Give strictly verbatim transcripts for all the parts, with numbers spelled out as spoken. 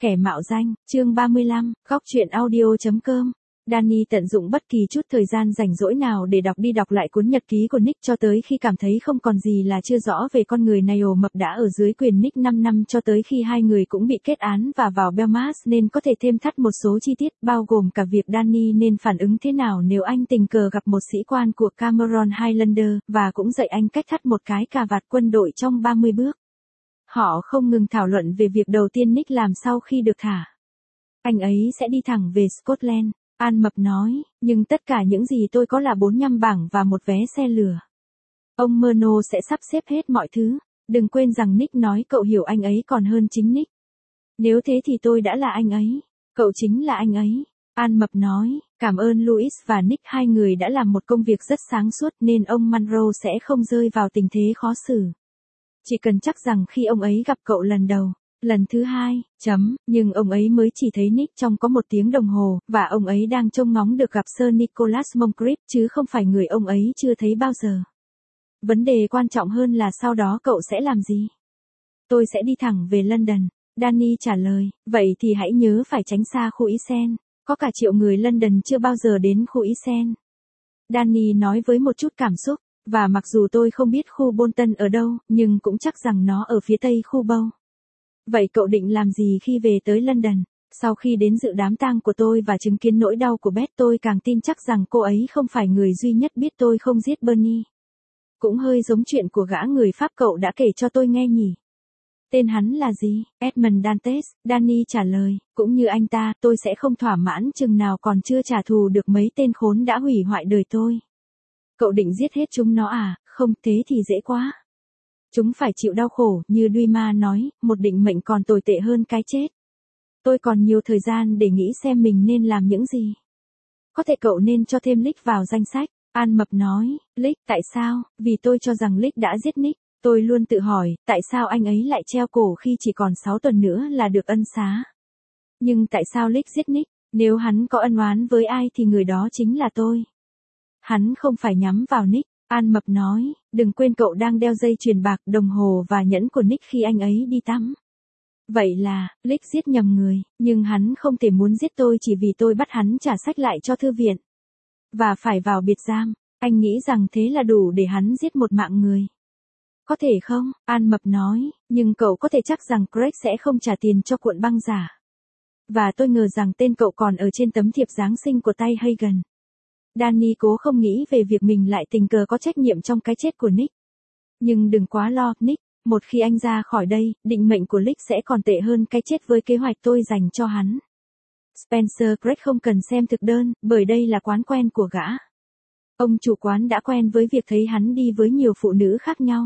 Kẻ mạo danh, chương ba mươi lăm, góc truyện audio.com. Danny tận dụng bất kỳ chút thời gian rảnh rỗi nào để đọc đi đọc lại cuốn nhật ký của Nick cho tới khi cảm thấy không còn gì là chưa rõ về con người này. Ổ mập đã ở dưới quyền Nick năm năm cho tới khi hai người cũng bị kết án và vào Belmarsh nên có thể thêm thắt một số chi tiết bao gồm cả việc Danny nên phản ứng thế nào nếu anh tình cờ gặp một sĩ quan của Cameron Highlander và cũng dạy anh cách thắt một cái cà vạt quân đội trong ba mươi bước. Họ không ngừng thảo luận về việc đầu tiên Nick làm sau khi được thả. Anh ấy sẽ đi thẳng về Scotland, An Mập nói, nhưng tất cả những gì tôi có là bốn mươi lăm bảng và một vé xe lửa. Ông Murnau sẽ sắp xếp hết mọi thứ, đừng quên rằng Nick nói cậu hiểu anh ấy còn hơn chính Nick. Nếu thế thì tôi đã là anh ấy, cậu chính là anh ấy. An Mập nói, cảm ơn Louis và Nick, hai người đã làm một công việc rất sáng suốt nên ông Munro sẽ không rơi vào tình thế khó xử. Chỉ cần chắc rằng khi ông ấy gặp cậu lần đầu, lần thứ hai, chấm, nhưng ông ấy mới chỉ thấy Nick trong có một tiếng đồng hồ, và ông ấy đang trông ngóng được gặp Sir Nicholas Moncrief chứ không phải người ông ấy chưa thấy bao giờ. Vấn đề quan trọng hơn là sau đó cậu sẽ làm gì? Tôi sẽ đi thẳng về London, Danny trả lời, vậy thì hãy nhớ phải tránh xa khu Isen, có cả triệu người London chưa bao giờ đến khu Isen. Danny nói với một chút cảm xúc. Và mặc dù tôi không biết khu Bolton ở đâu, nhưng cũng chắc rằng nó ở phía tây khu Bow. Vậy cậu định làm gì khi về tới London? Sau khi đến dự đám tang của tôi và chứng kiến nỗi đau của Beth, tôi càng tin chắc rằng cô ấy không phải người duy nhất biết tôi không giết Bernie. Cũng hơi giống chuyện của gã người Pháp cậu đã kể cho tôi nghe nhỉ? Tên hắn là gì? Edmond Dantes, Danny trả lời, cũng như anh ta, tôi sẽ không thỏa mãn chừng nào còn chưa trả thù được mấy tên khốn đã hủy hoại đời tôi. Cậu định giết hết chúng nó à? Không, thế thì dễ quá. Chúng phải chịu đau khổ, như Duima nói, một định mệnh còn tồi tệ hơn cái chết. Tôi còn nhiều thời gian để nghĩ xem mình nên làm những gì. Có thể cậu nên cho thêm Lick vào danh sách, An Mập nói. Lick, tại sao? Vì tôi cho rằng Lick đã giết Nick. Tôi luôn tự hỏi, tại sao anh ấy lại treo cổ khi chỉ còn sáu tuần nữa là được ân xá? Nhưng tại sao Lick giết Nick? Nếu hắn có ân oán với ai thì người đó chính là tôi. Hắn không phải nhắm vào Nick, An Mập nói, đừng quên cậu đang đeo dây chuyền bạc, đồng hồ và nhẫn của Nick khi anh ấy đi tắm. Vậy là, Lick giết nhầm người, nhưng hắn không thể muốn giết tôi chỉ vì tôi bắt hắn trả sách lại cho thư viện. Và phải vào biệt giam, anh nghĩ rằng thế là đủ để hắn giết một mạng người. Có thể không? An Mập nói, nhưng cậu có thể chắc rằng Craig sẽ không trả tiền cho cuộn băng giả. Và tôi ngờ rằng tên cậu còn ở trên tấm thiệp Giáng sinh của tay Hagen. Danny cố không nghĩ về việc mình lại tình cờ có trách nhiệm trong cái chết của Nick. Nhưng đừng quá lo, Nick, một khi anh ra khỏi đây, định mệnh của Lick sẽ còn tệ hơn cái chết với kế hoạch tôi dành cho hắn. Spencer Craig không cần xem thực đơn, bởi đây là quán quen của gã. Ông chủ quán đã quen với việc thấy hắn đi với nhiều phụ nữ khác nhau.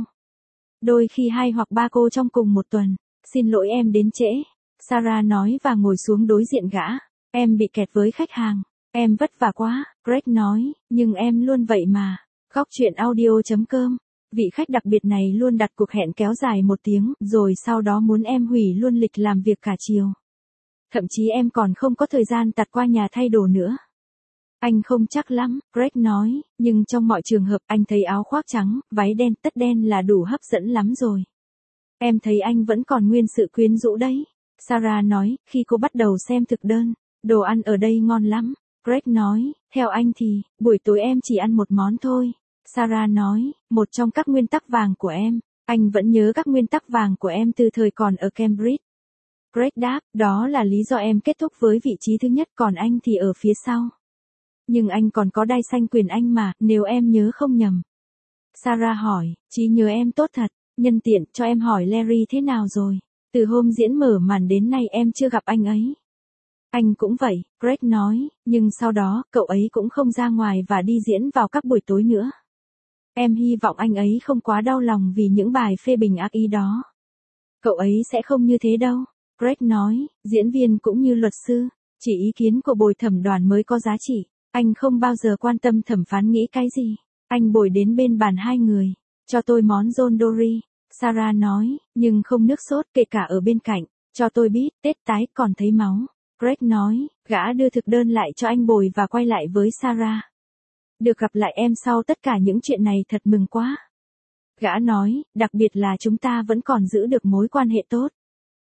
Đôi khi hai hoặc ba cô trong cùng một tuần. Xin lỗi em đến trễ, Sarah nói và ngồi xuống đối diện gã. Em bị kẹt với khách hàng. Em vất vả quá, Craig nói, nhưng em luôn vậy mà. Góc truyện audio.com. Vị khách đặc biệt này luôn đặt cuộc hẹn kéo dài một tiếng, rồi sau đó muốn em hủy luôn lịch làm việc cả chiều. Thậm chí em còn không có thời gian tạt qua nhà thay đồ nữa. Anh không chắc lắm, Craig nói, nhưng trong mọi trường hợp anh thấy áo khoác trắng, váy đen, tất đen là đủ hấp dẫn lắm rồi. Em thấy anh vẫn còn nguyên sự quyến rũ đấy. Sarah nói, khi cô bắt đầu xem thực đơn, đồ ăn ở đây ngon lắm. Craig nói, theo anh thì, buổi tối em chỉ ăn một món thôi. Sarah nói, một trong các nguyên tắc vàng của em. Anh vẫn nhớ các nguyên tắc vàng của em từ thời còn ở Cambridge. Craig đáp, đó là lý do em kết thúc với vị trí thứ nhất, còn anh thì ở phía sau. Nhưng anh còn có đai xanh quyền Anh mà, nếu em nhớ không nhầm. Sarah hỏi, trí nhớ em tốt thật, nhân tiện cho em hỏi Larry thế nào rồi. Từ hôm diễn mở màn đến nay em chưa gặp anh ấy. Anh cũng vậy, Craig nói, nhưng sau đó, cậu ấy cũng không ra ngoài và đi diễn vào các buổi tối nữa. Em hy vọng anh ấy không quá đau lòng vì những bài phê bình ác ý đó. Cậu ấy sẽ không như thế đâu, Craig nói, diễn viên cũng như luật sư, chỉ ý kiến của bồi thẩm đoàn mới có giá trị. Anh không bao giờ quan tâm thẩm phán nghĩ cái gì. Anh bồi đến bên bàn hai người, cho tôi món John Dory, Sarah nói, nhưng không nước sốt kể cả ở bên cạnh, cho tôi biết, tết tái còn thấy máu. Craig nói, gã đưa thực đơn lại cho anh bồi và quay lại với Sarah. Được gặp lại em sau tất cả những chuyện này thật mừng quá. Gã nói, đặc biệt là chúng ta vẫn còn giữ được mối quan hệ tốt.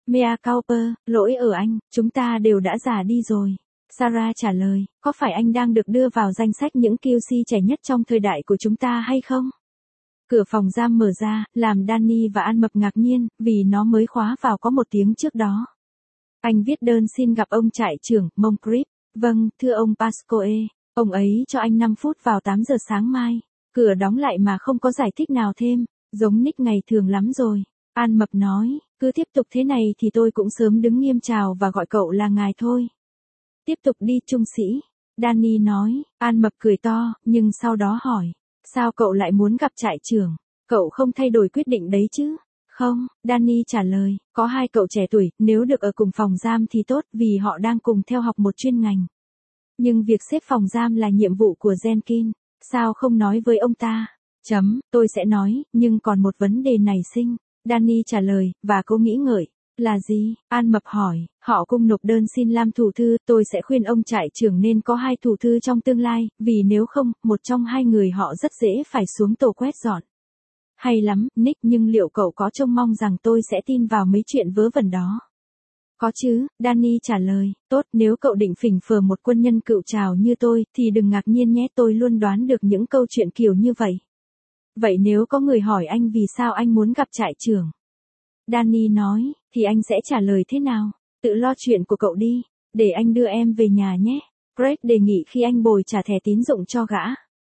Mea culpa, lỗi ở anh, chúng ta đều đã già đi rồi. Sarah trả lời, có phải anh đang được đưa vào danh sách những kiu xi trẻ nhất trong thời đại của chúng ta hay không? Cửa phòng giam mở ra, làm Danny và An Mập ngạc nhiên, vì nó mới khóa vào có một tiếng trước đó. Anh viết đơn xin gặp ông trại trưởng, Moncrief. Vâng, thưa ông Pascoe, ông ấy cho anh năm phút vào tám giờ sáng mai. Cửa đóng lại mà không có giải thích nào thêm, giống Nick ngày thường lắm rồi. An Mập nói, cứ tiếp tục thế này thì tôi cũng sớm đứng nghiêm chào và gọi cậu là ngài thôi. Tiếp tục đi trung sĩ. Danny nói, An Mập cười to, nhưng sau đó hỏi, sao cậu lại muốn gặp trại trưởng? Cậu không thay đổi quyết định đấy chứ? Không, Danny trả lời, có hai cậu trẻ tuổi, nếu được ở cùng phòng giam thì tốt vì họ đang cùng theo học một chuyên ngành. Nhưng việc xếp phòng giam là nhiệm vụ của Jenkins, sao không nói với ông ta? Chấm, tôi sẽ nói, nhưng còn một vấn đề nảy sinh. Danny trả lời, và cô nghĩ ngợi. Là gì? An Mập hỏi, họ cùng nộp đơn xin làm thủ thư, tôi sẽ khuyên ông trại trưởng nên có hai thủ thư trong tương lai, vì nếu không, một trong hai người họ rất dễ phải xuống tổ quét dọn. Hay lắm, Nick, nhưng liệu cậu có trông mong rằng tôi sẽ tin vào mấy chuyện vớ vẩn đó? Có chứ, Danny trả lời, tốt, nếu cậu định phỉnh phờ một quân nhân cựu trào như tôi, thì đừng ngạc nhiên nhé, tôi luôn đoán được những câu chuyện kiểu như vậy. Vậy nếu có người hỏi anh vì sao anh muốn gặp trại trưởng? Danny nói, thì anh sẽ trả lời thế nào? Tự lo chuyện của cậu đi, để anh đưa em về nhà nhé. Greg đề nghị khi anh bồi trả thẻ tín dụng cho gã.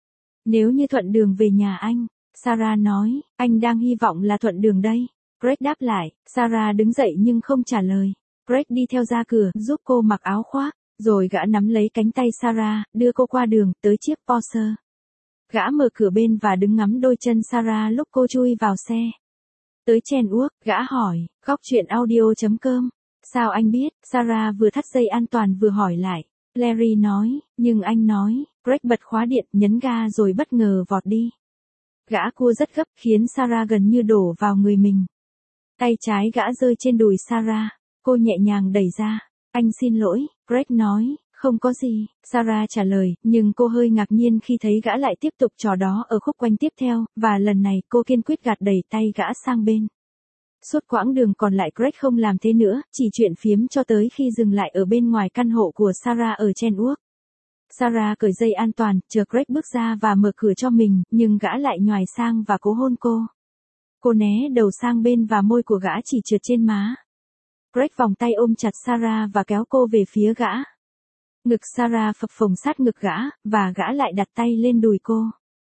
Nếu như thuận đường về nhà anh, Sarah nói, anh đang hy vọng là thuận đường đây. Greg đáp lại, Sarah đứng dậy nhưng không trả lời. Greg đi theo ra cửa, giúp cô mặc áo khoác, rồi gã nắm lấy cánh tay Sarah, đưa cô qua đường, tới chiếc Porsche. Gã mở cửa bên và đứng ngắm đôi chân Sarah lúc cô chui vào xe. Tới Chenwood, gã hỏi, góc chuyện audio chấm com. Sao anh biết? Sarah vừa thắt dây an toàn vừa hỏi lại. Larry nói, nhưng anh nói, Greg bật khóa điện, nhấn ga rồi bất ngờ vọt đi. Gã cua rất gấp, khiến Sarah gần như đổ vào người mình. Tay trái gã rơi trên đùi Sarah. Cô nhẹ nhàng đẩy ra. Anh xin lỗi, Greg nói, không có gì. Sarah trả lời, nhưng cô hơi ngạc nhiên khi thấy gã lại tiếp tục trò đó ở khúc quanh tiếp theo, và lần này cô kiên quyết gạt đẩy tay gã sang bên. Suốt quãng đường còn lại Greg không làm thế nữa, chỉ chuyện phiếm cho tới khi dừng lại ở bên ngoài căn hộ của Sarah ở Chenwood. Sarah cởi dây an toàn, chờ Greg bước ra và mở cửa cho mình, nhưng gã lại nhoài sang và cố hôn cô. Cô né đầu sang bên và môi của gã chỉ trượt trên má. Greg vòng tay ôm chặt Sarah và kéo cô về phía gã. Ngực Sarah phập phồng sát ngực gã, và gã lại đặt tay lên đùi cô.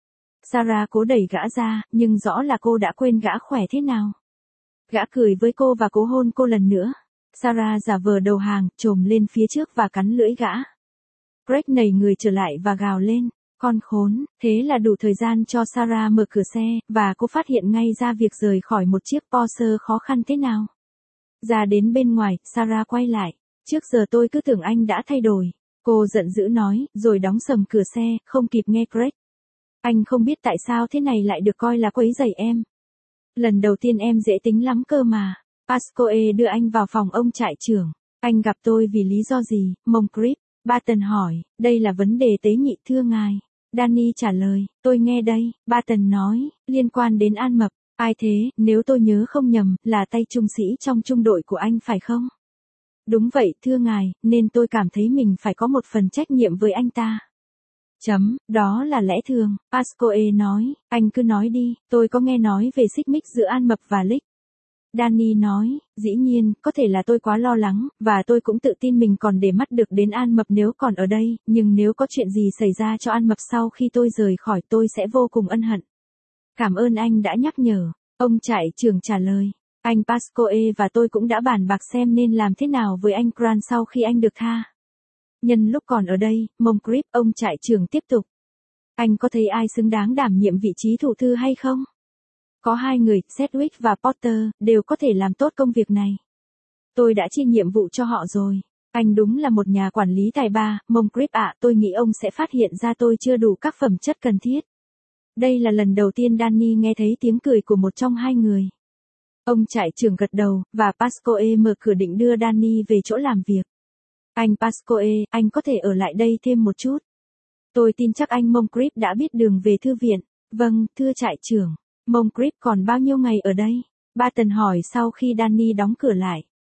Sarah cố đẩy gã ra, nhưng rõ là cô đã quên gã khỏe thế nào. Gã cười với cô và cố hôn cô lần nữa. Sarah giả vờ đầu hàng, chồm lên phía trước và cắn lưỡi gã. Greg nảy người trở lại và gào lên, con khốn, thế là đủ thời gian cho Sarah mở cửa xe, và cô phát hiện ngay ra việc rời khỏi một chiếc Porsche khó khăn thế nào. Ra đến bên ngoài, Sarah quay lại. Trước giờ tôi cứ tưởng anh đã thay đổi. Cô giận dữ nói, rồi đóng sầm cửa xe, không kịp nghe Greg. Anh không biết tại sao thế này lại được coi là quấy rầy em. Lần đầu tiên em dễ tính lắm cơ mà. Pascoe đưa anh vào phòng ông trại trưởng. Anh gặp tôi vì lý do gì? Moncrief. Barton hỏi, đây là vấn đề tế nhị thưa ngài. Danny trả lời, tôi nghe đây. Barton nói, liên quan đến An Mập. Ai thế, nếu tôi nhớ không nhầm, là tay trung sĩ trong trung đội của anh phải không? Đúng vậy, thưa ngài, nên tôi cảm thấy mình phải có một phần trách nhiệm với anh ta. Chấm, đó là lẽ thường, Pascoe nói, anh cứ nói đi, tôi có nghe nói về xích mích giữa An Mập và Lick. Danny nói, dĩ nhiên, có thể là tôi quá lo lắng, và tôi cũng tự tin mình còn để mắt được đến An Mập nếu còn ở đây, nhưng nếu có chuyện gì xảy ra cho An Mập sau khi tôi rời khỏi tôi sẽ vô cùng ân hận. Cảm ơn anh đã nhắc nhở, ông trại trưởng trả lời. Anh Pascoe và tôi cũng đã bàn bạc xem nên làm thế nào với anh Grant sau khi anh được tha. Nhân lúc còn ở đây, Moncrief, ông trại trưởng tiếp tục. Anh có thấy ai xứng đáng đảm nhiệm vị trí thủ thư hay không? Có hai người, Sedgwick và Potter, đều có thể làm tốt công việc này. Tôi đã chia nhiệm vụ cho họ rồi. Anh đúng là một nhà quản lý tài ba, Moncrief ạ, tôi nghĩ ông sẽ phát hiện ra tôi chưa đủ các phẩm chất cần thiết. Đây là lần đầu tiên Danny nghe thấy tiếng cười của một trong hai người. Ông trại trưởng gật đầu, và Pascoe mở cửa định đưa Danny về chỗ làm việc. Anh Pascoe, anh có thể ở lại đây thêm một chút. Tôi tin chắc anh Moncrief đã biết đường về thư viện. Vâng, thưa trại trưởng. Moncrief còn bao nhiêu ngày ở đây? Barton hỏi sau khi Danny đóng cửa lại.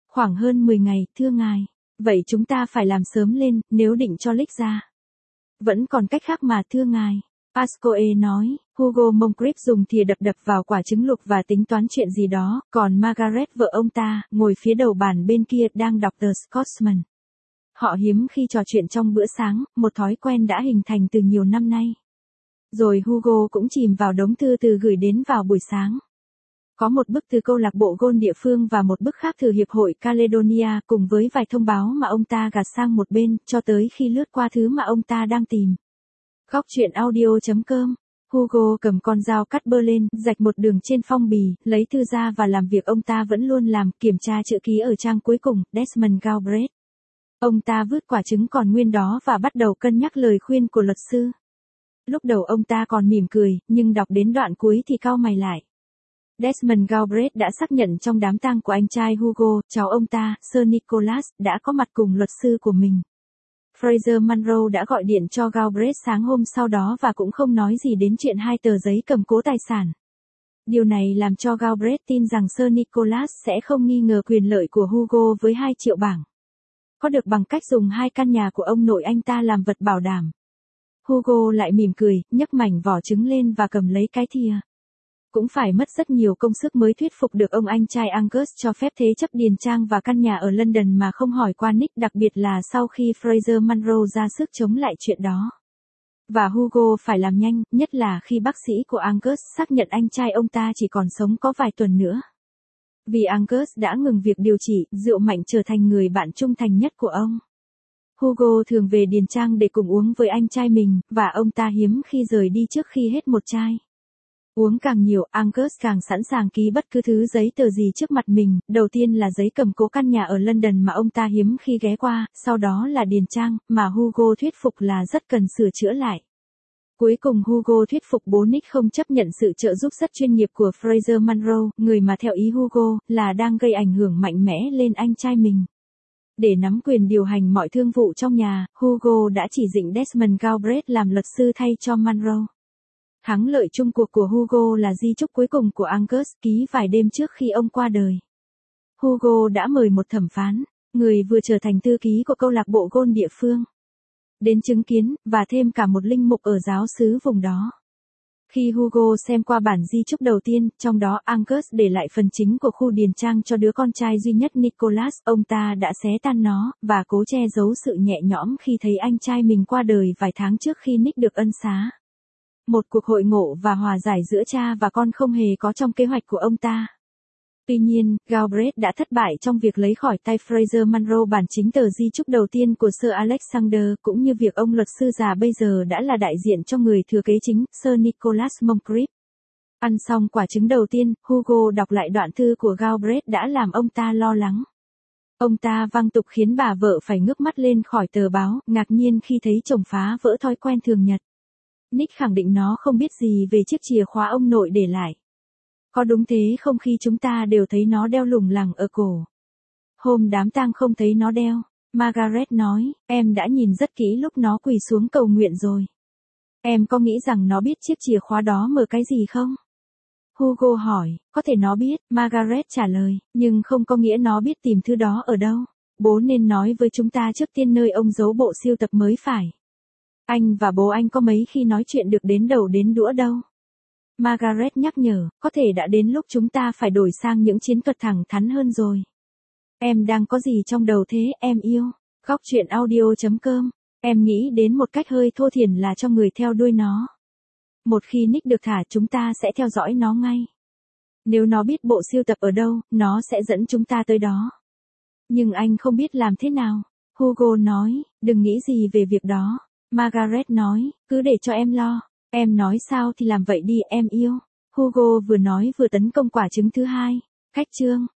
Khoảng hơn mười ngày, thưa ngài. Vậy chúng ta phải làm sớm lên, nếu định cho Lick ra. Vẫn còn cách khác mà thưa ngài. Pascoe nói, Hugo Moncrief dùng thìa đập đập vào quả trứng luộc và tính toán chuyện gì đó, còn Margaret vợ ông ta, ngồi phía đầu bàn bên kia đang đọc The Scotsman. Họ hiếm khi trò chuyện trong bữa sáng, một thói quen đã hình thành từ nhiều năm nay. Rồi Hugo cũng chìm vào đống thư từ gửi đến vào buổi sáng. Có một bức từ câu lạc bộ golf địa phương và một bức khác từ Hiệp hội Caledonia cùng với vài thông báo mà ông ta gạt sang một bên, cho tới khi lướt qua thứ mà ông ta đang tìm. Góc truyện audio chấm com. Hugo cầm con dao cắt bơ lên, rạch một đường trên phong bì, lấy thư ra và làm việc ông ta vẫn luôn làm, kiểm tra chữ ký ở trang cuối cùng, Desmond Galbraith. Ông ta vứt quả trứng còn nguyên đó và bắt đầu cân nhắc lời khuyên của luật sư. Lúc đầu ông ta còn mỉm cười, nhưng đọc đến đoạn cuối thì cau mày lại. Desmond Galbraith đã xác nhận trong đám tang của anh trai Hugo, cháu ông ta, Sir Nicholas, đã có mặt cùng luật sư của mình. Fraser Munro đã gọi điện cho Galbraith sáng hôm sau đó và cũng không nói gì đến chuyện hai tờ giấy cầm cố tài sản. Điều này làm cho Galbraith tin rằng Sir Nicholas sẽ không nghi ngờ quyền lợi của Hugo với hai triệu bảng. Có được bằng cách dùng hai căn nhà của ông nội anh ta làm vật bảo đảm. Hugo lại mỉm cười, nhấc mảnh vỏ trứng lên và cầm lấy cái thìa. Cũng phải mất rất nhiều công sức mới thuyết phục được ông anh trai Angus cho phép thế chấp điền trang và căn nhà ở London mà không hỏi qua Nick, đặc biệt là sau khi Fraser Munro ra sức chống lại chuyện đó. Và Hugo phải làm nhanh, nhất là khi bác sĩ của Angus xác nhận anh trai ông ta chỉ còn sống có vài tuần nữa. Vì Angus đã ngừng việc điều trị, rượu mạnh trở thành người bạn trung thành nhất của ông. Hugo thường về điền trang để cùng uống với anh trai mình, và ông ta hiếm khi rời đi trước khi hết một chai. Uống càng nhiều, Angus càng sẵn sàng ký bất cứ thứ giấy tờ gì trước mặt mình, đầu tiên là giấy cầm cố căn nhà ở London mà ông ta hiếm khi ghé qua, sau đó là điền trang, mà Hugo thuyết phục là rất cần sửa chữa lại. Cuối cùng Hugo thuyết phục bố Nick không chấp nhận sự trợ giúp rất chuyên nghiệp của Fraser Munro, người mà theo ý Hugo, là đang gây ảnh hưởng mạnh mẽ lên anh trai mình. Để nắm quyền điều hành mọi thương vụ trong nhà, Hugo đã chỉ định Desmond Galbraith làm luật sư thay cho Munro. Thắng lợi chung cuộc của Hugo là di chúc cuối cùng của Angus, ký vài đêm trước khi ông qua đời. Hugo đã mời một thẩm phán, người vừa trở thành thư ký của câu lạc bộ golf địa phương, đến chứng kiến, và thêm cả một linh mục ở giáo xứ vùng đó. Khi Hugo xem qua bản di chúc đầu tiên, trong đó Angus để lại phần chính của khu điền trang cho đứa con trai duy nhất Nicholas, ông ta đã xé tan nó, và cố che giấu sự nhẹ nhõm khi thấy anh trai mình qua đời vài tháng trước khi Nick được ân xá. Một cuộc hội ngộ và hòa giải giữa cha và con không hề có trong kế hoạch của ông ta. Tuy nhiên, Galbraith đã thất bại trong việc lấy khỏi tay Fraser Munro bản chính tờ di chúc đầu tiên của Sir Alexander, cũng như việc ông luật sư già bây giờ đã là đại diện cho người thừa kế chính, Sir Nicholas Moncrief. Ăn xong quả trứng đầu tiên, Hugo đọc lại đoạn thư của Galbraith đã làm ông ta lo lắng. Ông ta văng tục khiến bà vợ phải ngước mắt lên khỏi tờ báo, ngạc nhiên khi thấy chồng phá vỡ thói quen thường nhật. Nick khẳng định nó không biết gì về chiếc chìa khóa ông nội để lại. Có đúng thế không khi chúng ta đều thấy nó đeo lủng lẳng ở cổ? Hôm đám tang không thấy nó đeo. Margaret nói, em đã nhìn rất kỹ lúc nó quỳ xuống cầu nguyện rồi. Em có nghĩ rằng nó biết chiếc chìa khóa đó mở cái gì không? Hugo hỏi, có thể nó biết, Margaret trả lời, nhưng không có nghĩa nó biết tìm thứ đó ở đâu. Bố nên nói với chúng ta trước tiên nơi ông giấu bộ sưu tập mới phải. Anh và bố anh có mấy khi nói chuyện được đến đầu đến đũa đâu. Margaret nhắc nhở, có thể đã đến lúc chúng ta phải đổi sang những chiến thuật thẳng thắn hơn rồi. Em đang có gì trong đầu thế, em yêu? Góc truyện audio chấm com. Em nghĩ đến một cách hơi thô thiển là cho người theo đuôi nó. Một khi Nick được thả, chúng ta sẽ theo dõi nó ngay. Nếu nó biết bộ sưu tập ở đâu, nó sẽ dẫn chúng ta tới đó. Nhưng anh không biết làm thế nào. Hugo nói, đừng nghĩ gì về việc đó. Margaret nói, cứ để cho em lo. Em nói sao thì làm vậy đi, em yêu. Hugo vừa nói vừa tấn công quả trứng thứ hai. Khách chương.